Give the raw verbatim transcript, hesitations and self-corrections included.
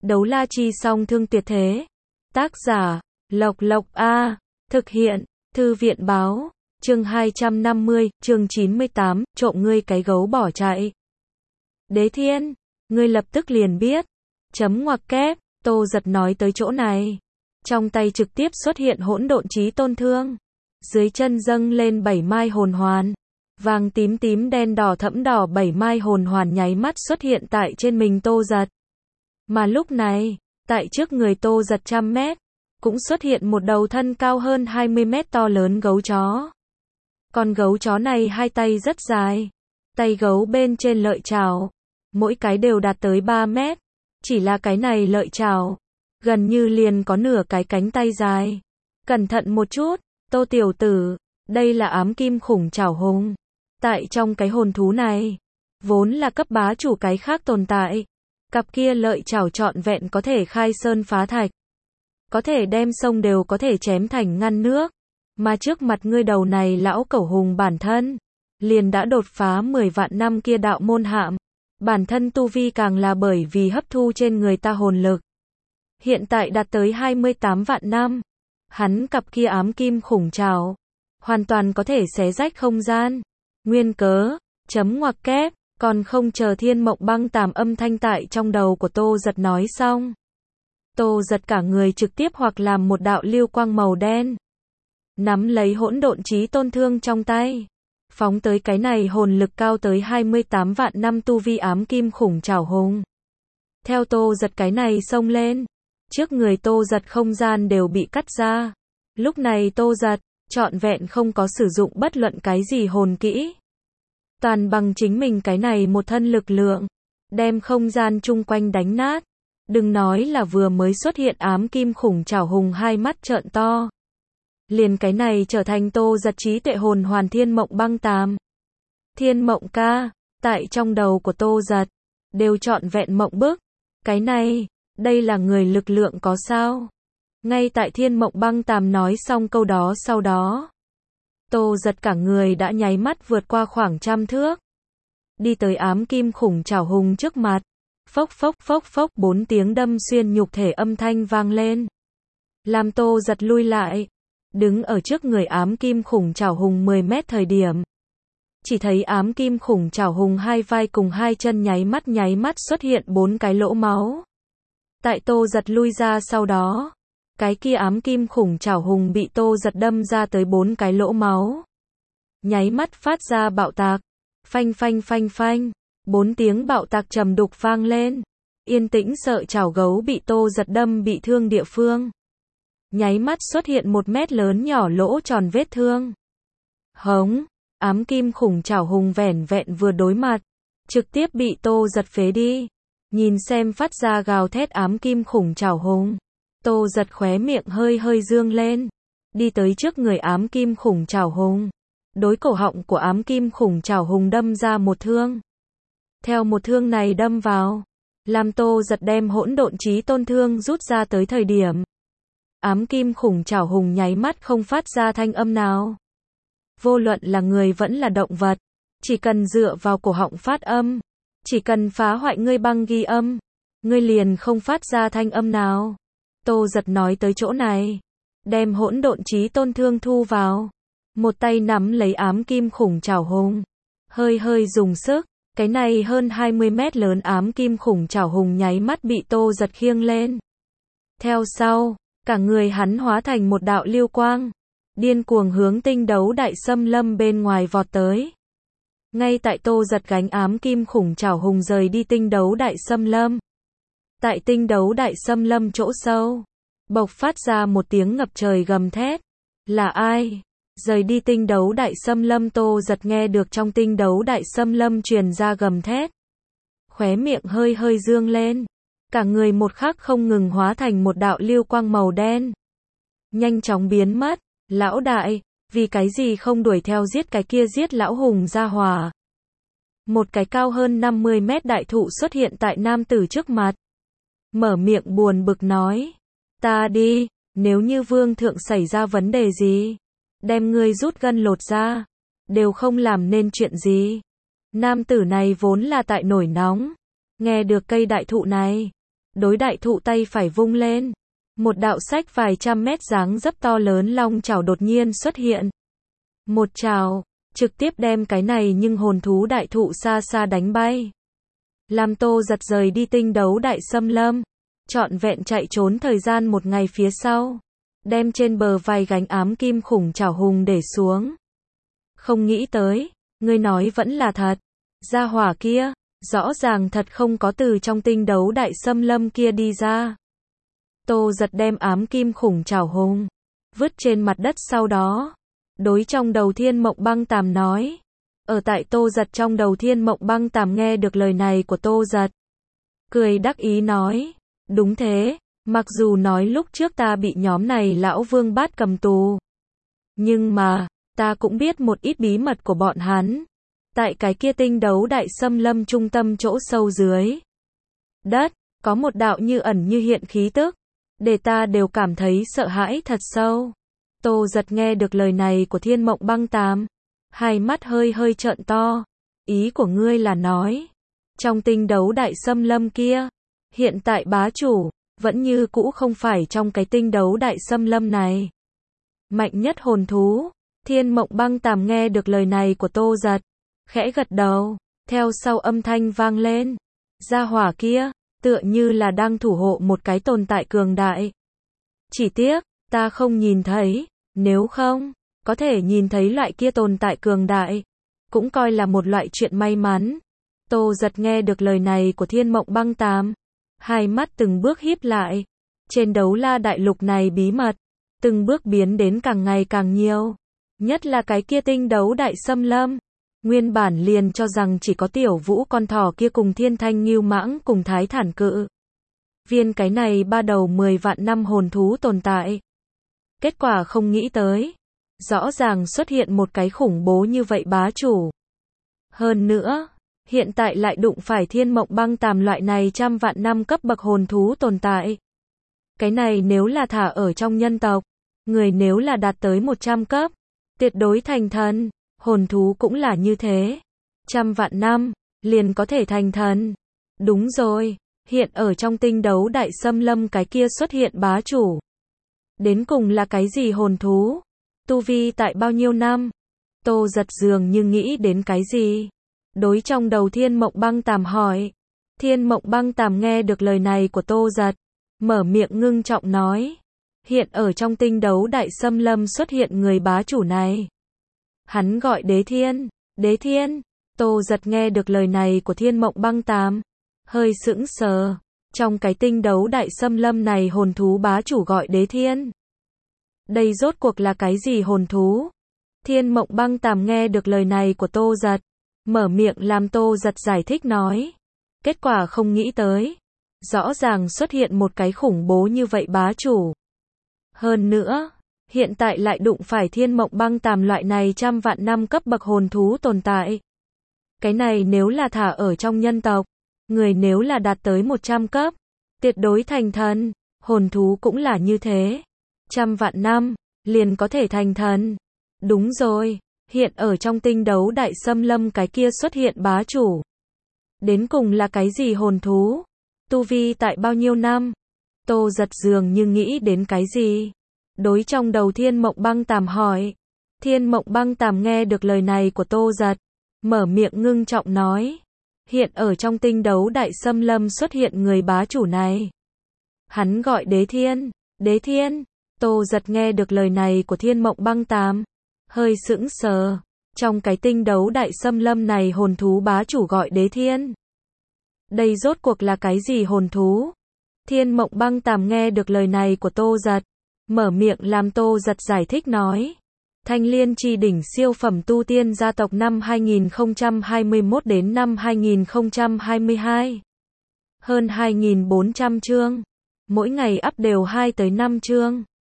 Đấu la chi song thương tuyệt thế. Tác giả, Lộc Lộc A. Thực hiện, Thư viện báo. Chương hai trăm năm mươi, chương chín mươi tám, trộm ngươi cái gấu bỏ chạy. Đế Thiên, ngươi lập tức liền biết. Chấm ngoặc kép, Tô Giật nói tới chỗ này. Trong tay trực tiếp xuất hiện hỗn độn chí tôn thương. Dưới chân dâng lên bảy mai hồn hoàn. Vàng tím tím đen đỏ thẫm đỏ bảy mai hồn hoàn nháy mắt xuất hiện tại trên mình Tô Giật. Mà lúc này, tại trước người Tô Giật trăm mét, cũng xuất hiện một đầu thân cao hơn hai mươi mét to lớn gấu chó. Con gấu chó này hai tay rất dài. Tay gấu bên trên lợi chảo, mỗi cái đều đạt tới ba mét. Chỉ là cái này lợi chảo, gần như liền có nửa cái cánh tay dài. Cẩn thận một chút, Tô tiểu tử, đây là ám kim khủng chảo hùng. Tại trong cái hồn thú này, vốn là cấp bá chủ cái khác tồn tại. Cặp kia lợi chảo trọn vẹn có thể khai sơn phá thạch. Có thể đem sông đều có thể chém thành ngăn nước. Mà trước mặt ngươi đầu này lão cẩu hùng bản thân, liền đã đột phá mười vạn năm kia đạo môn hạm. Bản thân tu vi càng là bởi vì hấp thu trên người ta hồn lực. Hiện tại đạt tới hai mươi tám vạn năm. Hắn cặp kia ám kim khủng trảo, hoàn toàn có thể xé rách không gian. Nguyên cớ, chấm ngoặc kép, còn không chờ thiên mộng băng tàm âm thanh tại trong đầu của Tô Giật nói xong. Tô Giật cả người trực tiếp hoặc làm một đạo lưu quang màu đen. Nắm lấy hỗn độn chí tôn thương trong tay. Phóng tới cái này hồn lực cao tới hai mươi tám vạn năm tu vi ám kim khủng trảo hùng. Theo Tô Giật cái này xông lên. Trước người Tô Giật không gian đều bị cắt ra. Lúc này Tô Giật, trọn vẹn không có sử dụng bất luận cái gì hồn kỹ. Toàn bằng chính mình cái này một thân lực lượng. Đem không gian chung quanh đánh nát. Đừng nói là vừa mới xuất hiện ám kim khủng trảo hùng hai mắt trợn to. Liền cái này trở thành Tô Giật trí tuệ hồn hoàn thiên mộng băng tàm. Thiên mộng ca, tại trong đầu của Tô Giật, đều trọn vẹn mộng bức. Cái này, đây là người lực lượng có sao? Ngay tại thiên mộng băng tàm nói xong câu đó sau đó. Tô Giật cả người đã nháy mắt vượt qua khoảng trăm thước. Đi tới ám kim khủng trảo hùng trước mặt. Phốc phốc phốc phốc bốn tiếng đâm xuyên nhục thể âm thanh vang lên. Làm Tô Giật lui lại. Đứng ở trước người ám kim khủng trảo hùng mười mét thời điểm. Chỉ thấy ám kim khủng trảo hùng hai vai cùng hai chân nháy mắt nháy mắt xuất hiện bốn cái lỗ máu. Tại Tô Giật lui ra sau đó. Cái kia ám kim khủng trảo hùng bị Tô Giật đâm ra tới bốn cái lỗ máu. Nháy mắt phát ra bạo tạc. Phanh phanh phanh phanh. Bốn tiếng bạo tạc trầm đục vang lên. Yên tĩnh sợ chảo gấu bị Tô Giật đâm bị thương địa phương. Nháy mắt xuất hiện một mét lớn nhỏ lỗ tròn vết thương. Hống, ám kim khủng trảo hùng vẻn vẹn vừa đối mặt. Trực tiếp bị Tô Giật phế đi. Nhìn xem phát ra gào thét ám kim khủng trảo hùng. Tô Giật khóe miệng hơi hơi dương lên. Đi tới trước người ám kim khủng trảo hùng. Đối cổ họng của ám kim khủng trảo hùng đâm ra một thương. Theo một thương này đâm vào. Làm Tô Giật đem hỗn độn chí tôn thương rút ra tới thời điểm. Ám kim khủng trảo hùng nháy mắt không phát ra thanh âm nào. Vô luận là người vẫn là động vật. Chỉ cần dựa vào cổ họng phát âm. Chỉ cần phá hoại ngươi băng ghi âm. Ngươi liền không phát ra thanh âm nào. Tô Giật nói tới chỗ này. Đem hỗn độn chí tôn thương thu vào. Một tay nắm lấy ám kim khủng trảo hùng. Hơi hơi dùng sức. Cái này hơn hai mươi mét lớn ám kim khủng trảo hùng nháy mắt bị Tô Giật khiêng lên. Theo sau, cả người hắn hóa thành một đạo lưu quang. Điên cuồng hướng tinh đấu đại xâm lâm bên ngoài vọt tới. Ngay tại Tô Giật gánh ám kim khủng trảo hùng rời đi tinh đấu đại xâm lâm. Tại tinh đấu đại xâm lâm chỗ sâu. Bộc phát ra một tiếng ngập trời gầm thét. Là ai? Rời đi tinh đấu đại xâm lâm Tô Giật nghe được trong tinh đấu đại xâm lâm truyền ra gầm thét. Khóe miệng hơi hơi dương lên. Cả người một khắc không ngừng hóa thành một đạo lưu quang màu đen. Nhanh chóng biến mất. Lão đại, vì cái gì không đuổi theo giết cái kia giết lão hùng ra hỏa. Một cái cao hơn năm mươi mét đại thụ xuất hiện tại nam tử trước mặt. Mở miệng buồn bực nói. Ta đi, nếu như vương thượng xảy ra vấn đề gì. Đem ngươi rút gân lột ra. Đều không làm nên chuyện gì. Nam tử này vốn là tại nổi nóng. Nghe được cây đại thụ này. đối đại thụ tay phải vung lên. Một đạo sách vài trăm mét dáng dấp to lớn long chảo đột nhiên xuất hiện. Một chảo, trực tiếp đem cái này nhưng hồn thú đại thụ xa xa đánh bay. Làm Tô Giật rời đi tinh đấu đại xâm lâm. Trọn vẹn chạy trốn thời gian một ngày phía sau. Đem trên bờ vai gánh ám kim khủng chảo hùng để xuống. Không nghĩ tới, ngươi nói vẫn là thật. Gia hỏa kia, rõ ràng thật không có từ trong tinh đấu đại xâm lâm kia đi ra. Tô Giật đem ám kim khủng chảo hùng vứt trên mặt đất, sau đó đối trong đầu Thiên Mộng Băng Tàm nói. Ở tại Tô Giật trong đầu Thiên Mộng Băng Tàm nghe được lời này của Tô Giật, cười đắc ý nói, đúng thế, mặc dù nói lúc trước ta bị nhóm này lão vương bát cầm tù, nhưng mà, ta cũng biết một ít bí mật của bọn hắn. Tại cái kia tinh đấu đại xâm lâm trung tâm chỗ sâu dưới đất, có một đạo như ẩn như hiện khí tức, để ta đều cảm thấy sợ hãi thật sâu. Tô Giật nghe được lời này của Thiên Mộng Băng Tàm, hai mắt hơi hơi trợn to. Ý của ngươi là nói, trong tinh đấu đại xâm lâm kia, hiện tại bá chủ, vẫn như cũ không phải trong cái tinh đấu đại xâm lâm này. Mạnh nhất hồn thú. Thiên Mộng Băng Tàm nghe được lời này của Tô Giật, khẽ gật đầu, theo sau âm thanh vang lên. Gia hỏa kia, tựa như là đang thủ hộ một cái tồn tại cường đại. Chỉ tiếc, ta không nhìn thấy, nếu không, có thể nhìn thấy loại kia tồn tại cường đại, cũng coi là một loại chuyện may mắn. Tô Giật nghe được lời này của Thiên Mộng Băng Tàm, hai mắt từng bước híp lại. Trên đấu la đại lục này bí mật, từng bước biến đến càng ngày càng nhiều. Nhất là cái kia tinh đấu đại xâm lâm. Nguyên bản liền cho rằng chỉ có tiểu vũ con thỏ kia cùng thiên thanh ngưu mãng cùng thái thản cự viên cái này ba đầu mười vạn năm hồn thú tồn tại. Kết quả không nghĩ tới, rõ ràng xuất hiện một cái khủng bố như vậy bá chủ. Hơn nữa, hiện tại lại đụng phải Thiên Mộng Băng Tàm loại này trăm vạn năm cấp bậc hồn thú tồn tại. Cái này nếu là thả ở trong nhân tộc, người nếu là đạt tới một trăm cấp, tuyệt đối thành thần. Hồn thú cũng là như thế. Trăm vạn năm, liền có thể thành thần. Đúng rồi, hiện ở trong tinh đấu đại xâm lâm cái kia xuất hiện bá chủ. Đến cùng là cái gì hồn thú? Tu vi tại bao nhiêu năm? Tô Giật dường như nghĩ đến cái gì? Đối trong đầu Thiên Mộng Băng Tàm hỏi. Thiên Mộng Băng Tàm nghe được lời này của Tô Giật, mở miệng ngưng trọng nói. Hiện ở trong tinh đấu đại xâm lâm xuất hiện người bá chủ này. Hắn gọi Đế Thiên. Đế Thiên. Tô Giật nghe được lời này của Thiên Mộng Băng Tàm, hơi sững sờ. Trong cái tinh đấu đại xâm lâm này hồn thú bá chủ gọi Đế Thiên. Đây rốt cuộc là cái gì hồn thú? Thiên Mộng Băng Tàm nghe được lời này của Tô Giật, mở miệng làm Tô Giật giải thích nói. Kết quả không nghĩ tới, rõ ràng xuất hiện một cái khủng bố như vậy bá chủ. Hơn nữa, hiện tại lại đụng phải Thiên Mộng Băng Tàm loại này trăm vạn năm cấp bậc hồn thú tồn tại. Cái này nếu là thả ở trong nhân tộc, người nếu là đạt tới một trăm cấp, tuyệt đối thành thần. Hồn thú cũng là như thế. Trăm vạn năm, liền có thể thành thần. Đúng rồi, hiện ở trong tinh đấu đại xâm lâm cái kia xuất hiện bá chủ. Đến cùng là cái gì hồn thú? Tu vi tại bao nhiêu năm? Tô Giật dường như nghĩ đến cái gì? Đối trong đầu Thiên Mộng Băng Tàm hỏi. Thiên Mộng Băng Tàm nghe được lời này của Tô Giật, mở miệng ngưng trọng nói. Hiện ở trong tinh đấu đại xâm lâm xuất hiện người bá chủ này. Hắn gọi Đế Thiên. Đế Thiên. Tô Giật nghe được lời này của Thiên Mộng Băng Tàm, hơi sững sờ. Trong cái tinh đấu đại xâm lâm này hồn thú bá chủ gọi Đế Thiên. Đây rốt cuộc là cái gì hồn thú? Thiên Mộng Băng Tàm nghe được lời này của Tô Giật, mở miệng làm Tô Giật giải thích nói. Thanh Liên Chi Đỉnh siêu phẩm tu tiên gia tộc năm hai nghìn không trăm hai mươi mốt đến năm hai nghìn không trăm hai mươi hai. Hơn hai nghìn bốn trăm chương. Mỗi ngày up đều hai tới năm chương.